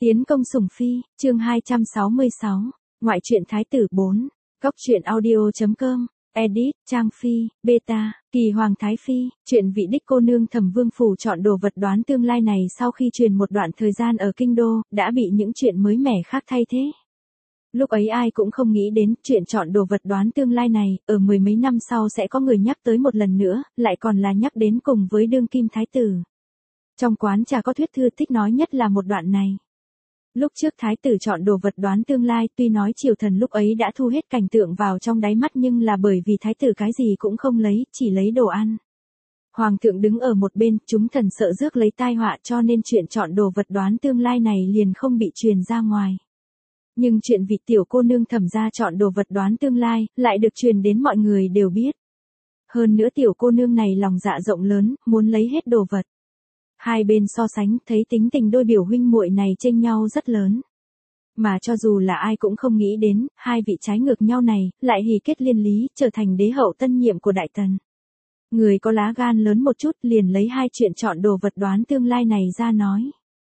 Tiến công sủng phi, chương 266, ngoại truyện thái tử 4, góc truyện audio.com, edit, Trang Phi, beta, Kỳ Hoàng Thái Phi, chuyện vị đích cô nương Thẩm Vương Phủ chọn đồ vật đoán tương lai này sau khi truyền một đoạn thời gian ở kinh đô, đã bị những chuyện mới mẻ khác thay thế. Lúc ấy ai cũng không nghĩ đến chuyện chọn đồ vật đoán tương lai này, ở mười mấy năm sau sẽ có người nhắc tới một lần nữa, lại còn là nhắc đến cùng với đương kim thái tử. Trong quán trà có thuyết thư thích nói nhất là một đoạn này. Lúc trước thái tử chọn đồ vật đoán tương lai, tuy nói triều thần lúc ấy đã thu hết cảnh tượng vào trong đáy mắt nhưng là bởi vì thái tử cái gì cũng không lấy, chỉ lấy đồ ăn. Hoàng thượng đứng ở một bên, chúng thần sợ rước lấy tai họa cho nên chuyện chọn đồ vật đoán tương lai này liền không bị truyền ra ngoài. Nhưng chuyện vị tiểu cô nương Thẩm gia chọn đồ vật đoán tương lai, lại được truyền đến mọi người đều biết. Hơn nữa tiểu cô nương này lòng dạ rộng lớn, muốn lấy hết đồ vật. Hai bên so sánh thấy tính tình đôi biểu huynh muội này chênh nhau rất lớn. Mà cho dù là ai cũng không nghĩ đến, hai vị trái ngược nhau này, lại hỉ kết liên lý, trở thành đế hậu tân nhiệm của Đại Tần. Người có lá gan lớn một chút liền lấy hai chuyện chọn đồ vật đoán tương lai này ra nói.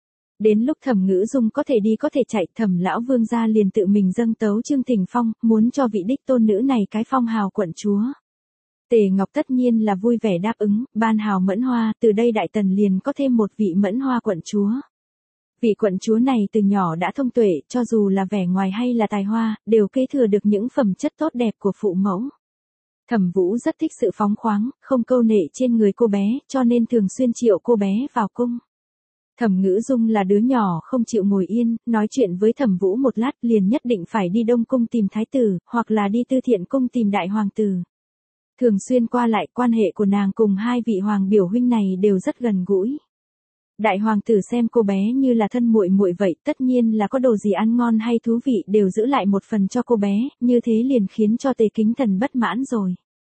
Đến lúc Thẩm Ngữ Dung có thể đi có thể chạy, Thẩm lão vương gia liền tự mình dâng tấu Trương Thịnh Phong, muốn cho vị đích tôn nữ này cái phong hào quận chúa. Tề Ngọc tất nhiên là vui vẻ đáp ứng, ban hào Mẫn Hoa, từ đây Đại Tần liền có thêm một vị Mẫn Hoa quận chúa. Vị quận chúa này từ nhỏ đã thông tuệ, cho dù là vẻ ngoài hay là tài hoa, đều kế thừa được những phẩm chất tốt đẹp của phụ mẫu. Thẩm Vũ rất thích sự phóng khoáng, không câu nệ trên người cô bé, cho nên thường xuyên triệu cô bé vào cung. Thẩm Ngữ Dung là đứa nhỏ không chịu ngồi yên, nói chuyện với Thẩm Vũ một lát liền nhất định phải đi Đông Cung tìm thái tử, hoặc là đi Tư Thiện Cung tìm đại hoàng tử. Thường xuyên qua lại, quan hệ của nàng cùng hai vị hoàng biểu huynh này đều rất gần gũi. Đại hoàng tử xem cô bé như là thân muội muội vậy, tất nhiên là có đồ gì ăn ngon hay thú vị đều giữ lại một phần cho cô bé, như thế liền khiến cho Tề Kính Thần bất mãn rồi.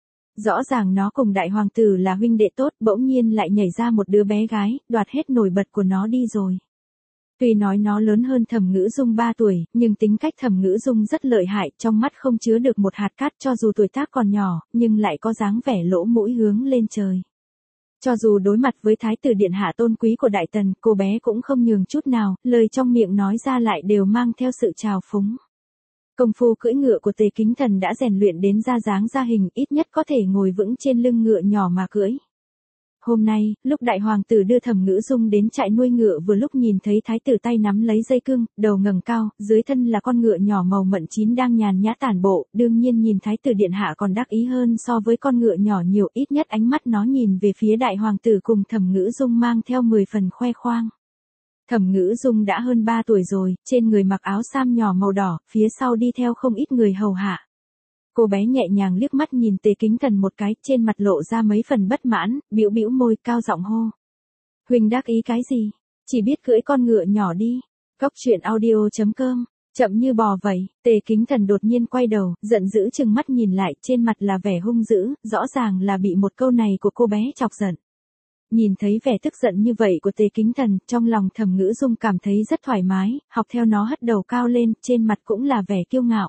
Rõ ràng nó cùng đại hoàng tử là huynh đệ tốt, bỗng nhiên lại nhảy ra một đứa bé gái, đoạt hết nổi bật của nó đi rồi. Tuy nói nó lớn hơn Thẩm Ngữ Dung 3 tuổi, nhưng tính cách Thẩm Ngữ Dung rất lợi hại, trong mắt không chứa được một hạt cát, cho dù tuổi tác còn nhỏ, nhưng lại có dáng vẻ lỗ mũi hướng lên trời. Cho dù đối mặt với thái tử điện hạ tôn quý của Đại Tần, cô bé cũng không nhường chút nào, lời trong miệng nói ra lại đều mang theo sự trào phúng. Công phu cưỡi ngựa của Tề Kính Thần đã rèn luyện đến ra dáng ra hình, ít nhất có thể ngồi vững trên lưng ngựa nhỏ mà cưỡi. Hôm nay, lúc đại hoàng tử đưa Thẩm Ngữ Dung đến trại nuôi ngựa vừa lúc nhìn thấy thái tử tay nắm lấy dây cương, đầu ngẩng cao, dưới thân là con ngựa nhỏ màu mận chín đang nhàn nhã tản bộ, đương nhiên nhìn thái tử điện hạ còn đắc ý hơn so với con ngựa nhỏ nhiều, ít nhất ánh mắt nó nhìn về phía đại hoàng tử cùng Thẩm Ngữ Dung mang theo 10 phần khoe khoang. Thẩm Ngữ Dung đã hơn 3 tuổi rồi, trên người mặc áo sam nhỏ màu đỏ, phía sau đi theo không ít người hầu hạ. Cô bé nhẹ nhàng liếc mắt nhìn Tề Kính Thần một cái, trên mặt lộ ra mấy phần bất mãn, bĩu bĩu môi, cao giọng hô. Huynh đắc ý cái gì? Chỉ biết cưỡi con ngựa nhỏ đi. Góc truyện audio.com, chậm như bò vậy. Tề Kính Thần đột nhiên quay đầu, giận dữ trừng mắt nhìn lại, trên mặt là vẻ hung dữ, rõ ràng là bị một câu này của cô bé chọc giận. Nhìn thấy vẻ tức giận như vậy của Tề Kính Thần, trong lòng Thẩm Ngữ Dung cảm thấy rất thoải mái, học theo nó hất đầu cao lên, trên mặt cũng là vẻ kiêu ngạo.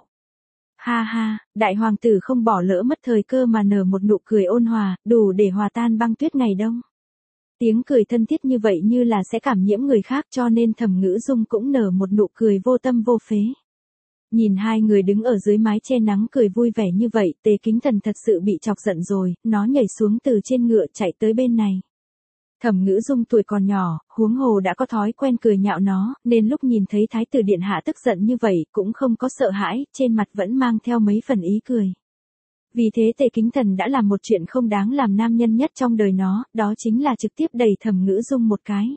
Ha ha, đại hoàng tử không bỏ lỡ mất thời cơ mà nở một nụ cười ôn hòa, đủ để hòa tan băng tuyết ngày đông. Tiếng cười thân thiết như vậy như là sẽ cảm nhiễm người khác, cho nên Thẩm Ngữ Dung cũng nở một nụ cười vô tâm vô phế. Nhìn hai người đứng ở dưới mái che nắng cười vui vẻ như vậy, Tề Kính Thần thật sự bị chọc giận rồi, nó nhảy xuống từ trên ngựa chạy tới bên này. Thẩm Ngữ Dung tuổi còn nhỏ, huống hồ đã có thói quen cười nhạo nó, nên lúc nhìn thấy thái tử điện hạ tức giận như vậy, cũng không có sợ hãi, trên mặt vẫn mang theo mấy phần ý cười. Vì thế Tề Kính Thần đã làm một chuyện không đáng làm nam nhân nhất trong đời nó, đó chính là trực tiếp đẩy Thẩm Ngữ Dung một cái.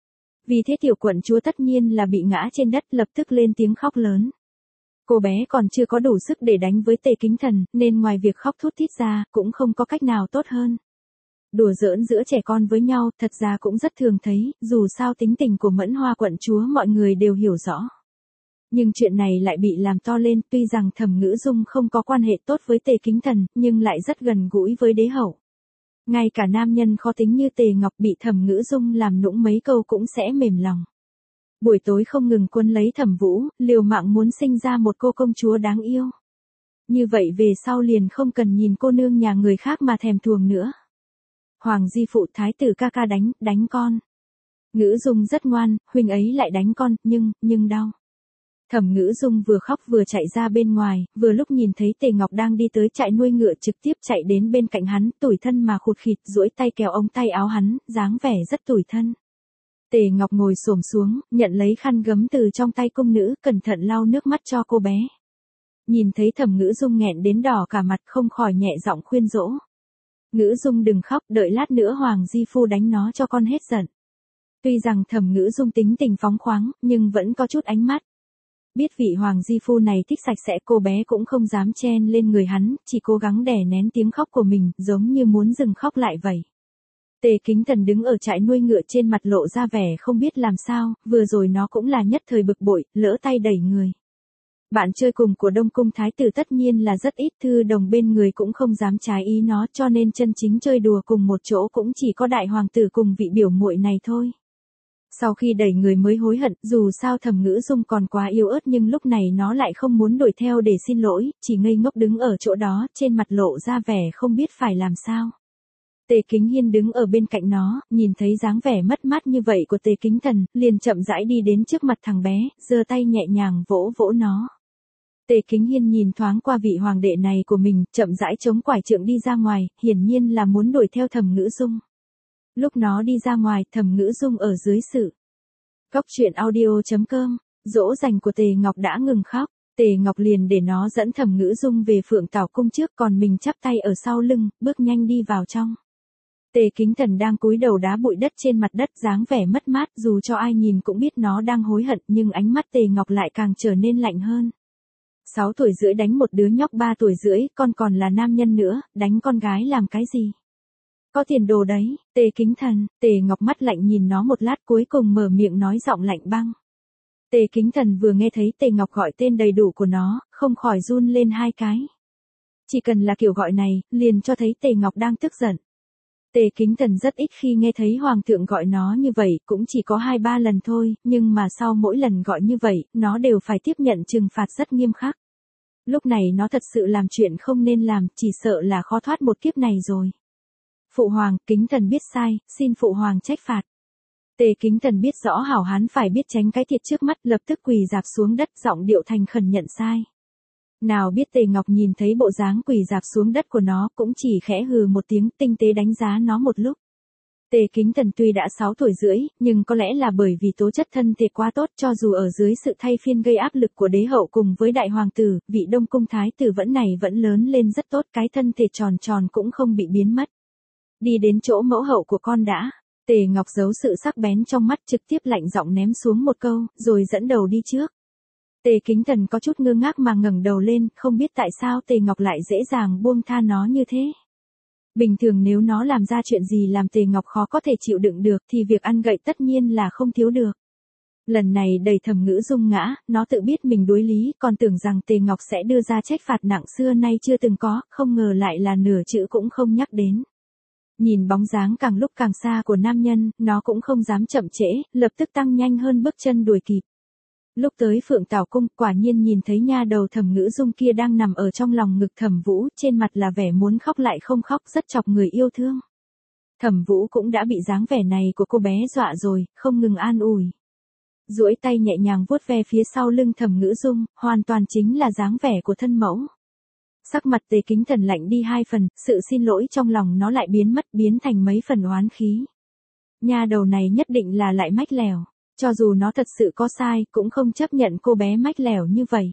Vì thế tiểu quận chúa tất nhiên là bị ngã trên đất, lập tức lên tiếng khóc lớn. Cô bé còn chưa có đủ sức để đánh với Tề Kính Thần, nên ngoài việc khóc thút thít ra, cũng không có cách nào tốt hơn. Đùa giỡn giữa trẻ con với nhau, thật ra cũng rất thường thấy, dù sao tính tình của Mẫn Hoa quận chúa mọi người đều hiểu rõ. Nhưng chuyện này lại bị làm to lên, tuy rằng Thẩm Ngữ Dung không có quan hệ tốt với Tề Kính Thần, nhưng lại rất gần gũi với đế hậu. Ngay cả nam nhân khó tính như Tề Ngọc bị Thẩm Ngữ Dung làm nũng mấy câu cũng sẽ mềm lòng. Buổi tối không ngừng quấn lấy Thẩm Vũ, liều mạng muốn sinh ra một cô công chúa đáng yêu. Như vậy về sau liền không cần nhìn cô nương nhà người khác mà thèm thuồng nữa. Hoàng di phụ thái tử ca ca đánh con. Ngữ Dung rất ngoan, huynh ấy lại đánh con, nhưng đau. Thẩm Ngữ Dung vừa khóc vừa chạy ra bên ngoài, vừa lúc nhìn thấy Tề Ngọc đang đi tới trại nuôi ngựa trực tiếp chạy đến bên cạnh hắn, tủi thân mà khụt khịt, duỗi tay kéo ống tay áo hắn, dáng vẻ rất tủi thân. Tề Ngọc ngồi xổm xuống, nhận lấy khăn gấm từ trong tay cung nữ, cẩn thận lau nước mắt cho cô bé. Nhìn thấy Thẩm Ngữ Dung nghẹn đến đỏ cả mặt, không khỏi nhẹ giọng khuyên dỗ. Ngữ Dung đừng khóc, đợi lát nữa Hoàng Di Phu đánh nó cho con hết giận. Tuy rằng Thẩm Ngữ Dung tính tình phóng khoáng, nhưng vẫn có chút ánh mắt. Biết vị Hoàng Di Phu này thích sạch sẽ, cô bé cũng không dám chen lên người hắn, chỉ cố gắng đè nén tiếng khóc của mình, giống như muốn dừng khóc lại vậy. Tề Kính Thần đứng ở trại nuôi ngựa, trên mặt lộ ra vẻ không biết làm sao, vừa rồi nó cũng là nhất thời bực bội, lỡ tay đẩy người. Bạn chơi cùng của Đông Cung Thái tử tất nhiên là rất ít, thư đồng bên người cũng không dám trái ý nó, cho nên chân chính chơi đùa cùng một chỗ cũng chỉ có đại hoàng tử cùng vị biểu muội này thôi. Sau khi đẩy người mới hối hận, dù sao Thẩm Ngữ Dung còn quá yếu ớt nhưng lúc này nó lại không muốn đuổi theo để xin lỗi, chỉ ngây ngốc đứng ở chỗ đó, trên mặt lộ ra vẻ không biết phải làm sao. Tề Kính Hiên đứng ở bên cạnh nó, nhìn thấy dáng vẻ mất mát như vậy của Tề Kính Thần, liền chậm rãi đi đến trước mặt thằng bé, giơ tay nhẹ nhàng vỗ vỗ nó. Tề Kính Hiên nhìn thoáng qua vị hoàng đệ này của mình, chậm rãi chống quải trượng đi ra ngoài, hiển nhiên là muốn đuổi theo Thẩm Ngữ Dung. Lúc nó đi ra ngoài, Thẩm Ngữ Dung ở dưới sự. Góc truyện audio.com, dỗ dành của Tề Ngọc đã ngừng khóc, Tề Ngọc liền để nó dẫn Thẩm Ngữ Dung về Phượng Tảo Cung trước, còn mình chắp tay ở sau lưng, bước nhanh đi vào trong. Tề Kính Thần đang cúi đầu đá bụi đất trên mặt đất, dáng vẻ mất mát, dù cho ai nhìn cũng biết nó đang hối hận, nhưng ánh mắt Tề Ngọc lại càng trở nên lạnh hơn. 6 tuổi rưỡi đánh một đứa nhóc 3 tuổi rưỡi, con còn là nam nhân nữa, đánh con gái làm cái gì? Có tiền đồ đấy, Tề Kính Thần. Tề Ngọc mắt lạnh nhìn nó một lát, cuối cùng mở miệng nói giọng lạnh băng. Tề Kính Thần vừa nghe thấy Tề Ngọc gọi tên đầy đủ của nó, không khỏi run lên hai cái. Chỉ cần là kiểu gọi này, liền cho thấy Tề Ngọc đang tức giận. Tề Kính Thần rất ít khi nghe thấy Hoàng thượng gọi nó như vậy, cũng chỉ có 2-3 lần thôi, nhưng mà sau mỗi lần gọi như vậy, nó đều phải tiếp nhận trừng phạt rất nghiêm khắc. Lúc này nó thật sự làm chuyện không nên làm, chỉ sợ là khó thoát một kiếp này rồi. Phụ hoàng, Kính Thần biết sai, xin phụ hoàng trách phạt. Tề Kính Thần biết rõ hảo hán phải biết tránh cái thiệt trước mắt, lập tức quỳ rạp xuống đất, giọng điệu thành khẩn nhận sai. Nào biết Tề Ngọc nhìn thấy bộ dáng quỳ rạp xuống đất của nó, cũng chỉ khẽ hừ một tiếng, tinh tế đánh giá nó một lúc. Tề Kính Thần tuy đã 6 tuổi rưỡi, nhưng có lẽ là bởi vì tố chất thân thể quá tốt, cho dù ở dưới sự thay phiên gây áp lực của đế hậu cùng với đại hoàng tử, vị Đông Cung Thái tử vẫn lớn lên rất tốt, cái thân thể tròn tròn cũng không bị biến mất. Đi đến chỗ mẫu hậu của con đã. Tề Ngọc giấu sự sắc bén trong mắt, trực tiếp lạnh giọng ném xuống một câu, rồi dẫn đầu đi trước. Tề Kính Thần có chút ngơ ngác mà ngẩng đầu lên, không biết tại sao Tề Ngọc lại dễ dàng buông tha nó như thế. Bình thường nếu nó làm ra chuyện gì làm Tề Ngọc khó có thể chịu đựng được thì việc ăn gậy tất nhiên là không thiếu được. Lần này đẩy Thẩm Ngữ Dung ngã, nó tự biết mình đuối lý, còn tưởng rằng Tề Ngọc sẽ đưa ra trách phạt nặng xưa nay chưa từng có, không ngờ lại là nửa chữ cũng không nhắc đến. Nhìn bóng dáng càng lúc càng xa của nam nhân, nó cũng không dám chậm trễ, lập tức tăng nhanh hơn bước chân đuổi kịp. Lúc tới Phượng Tảo Cung, quả nhiên nhìn thấy nha đầu Thẩm Ngữ Dung kia đang nằm ở trong lòng ngực Thẩm Vũ, trên mặt là vẻ muốn khóc lại không khóc, rất chọc người yêu thương. Thẩm Vũ cũng đã bị dáng vẻ này của cô bé dọa rồi, không ngừng an ủi. Duỗi tay nhẹ nhàng vuốt ve phía sau lưng Thẩm Ngữ Dung, hoàn toàn chính là dáng vẻ của thân mẫu. Sắc mặt Tề Kính Thần lạnh đi 2 phần, sự xin lỗi trong lòng nó lại biến mất, biến thành mấy phần oán khí. Nha đầu này nhất định là lại mách lèo, cho dù nó thật sự có sai, cũng không chấp nhận cô bé mách lèo như vậy.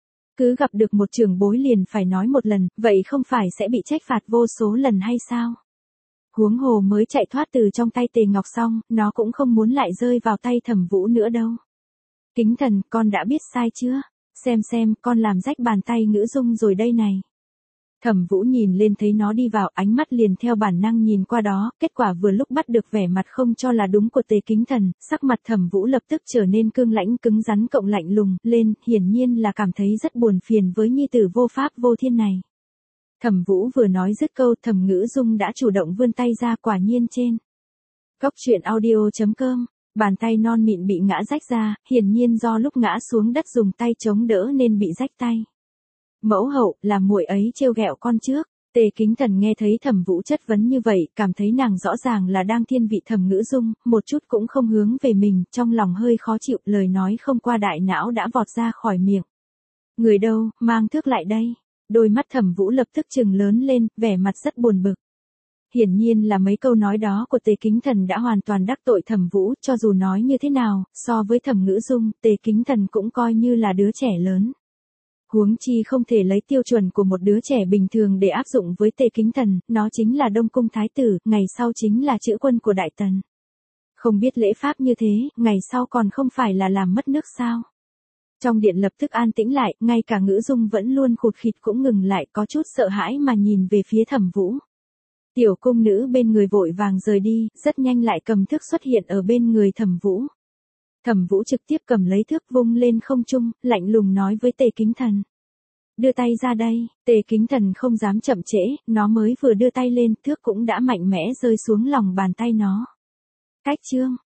Cứ gặp được một trưởng bối liền phải nói một lần, vậy không phải sẽ bị trách phạt vô số lần hay sao? Huống hồ mới chạy thoát từ trong tay Tề Ngọc xong, nó cũng không muốn lại rơi vào tay Thẩm Vũ nữa đâu. Kính Thần, con đã biết sai chưa? Xem, con làm rách bàn tay Ngữ Dung rồi đây này. Thẩm Vũ nhìn lên thấy nó đi vào, ánh mắt liền theo bản năng nhìn qua đó, kết quả vừa lúc bắt được vẻ mặt không cho là đúng của Tề Kính Thần, sắc mặt Thẩm Vũ lập tức trở nên cương lãnh cứng rắn cộng lạnh lùng lên, hiển nhiên là cảm thấy rất buồn phiền với nhi tử vô pháp vô thiên này. Thẩm Vũ vừa nói dứt câu, Thẩm Ngữ Dung đã chủ động vươn tay ra, quả nhiên trên. Góc truyện audio.com, bàn tay non mịn bị ngã rách ra, hiển nhiên do lúc ngã xuống đất dùng tay chống đỡ nên bị rách tay. Mẫu hậu, là muội ấy trêu ghẹo con trước. Tề Kính Thần nghe thấy Thẩm Vũ chất vấn như vậy, cảm thấy nàng rõ ràng là đang thiên vị Thẩm Ngữ Dung, một chút cũng không hướng về mình, trong lòng hơi khó chịu, lời nói không qua đại não đã vọt ra khỏi miệng. Người đâu, mang thước lại đây. Đôi mắt Thẩm Vũ lập tức trừng lớn lên, vẻ mặt rất buồn bực. Hiển nhiên là mấy câu nói đó của Tề Kính Thần đã hoàn toàn đắc tội Thẩm Vũ, cho dù nói như thế nào, so với Thẩm Ngữ Dung, Tề Kính Thần cũng coi như là đứa trẻ lớn. Huống chi không thể lấy tiêu chuẩn của một đứa trẻ bình thường để áp dụng với Tề Kính Thần, nó chính là Đông Cung Thái tử, ngày sau chính là chữ quân của Đại Tần. Không biết lễ pháp như thế, ngày sau còn không phải là làm mất nước sao? Trong điện lập tức an tĩnh lại, ngay cả Ngữ Dung vẫn luôn khụt khịt cũng ngừng lại, có chút sợ hãi mà nhìn về phía Thẩm Vũ. Tiểu cung nữ bên người vội vàng rời đi, rất nhanh lại cầm thước xuất hiện ở bên người Thẩm Vũ. Thẩm Vũ trực tiếp cầm lấy thước vung lên không trung, lạnh lùng nói với Tề Kính Thần. Đưa tay ra đây, Tề Kính Thần không dám chậm trễ, nó mới vừa đưa tay lên, thước cũng đã mạnh mẽ rơi xuống lòng bàn tay nó. Cách chương,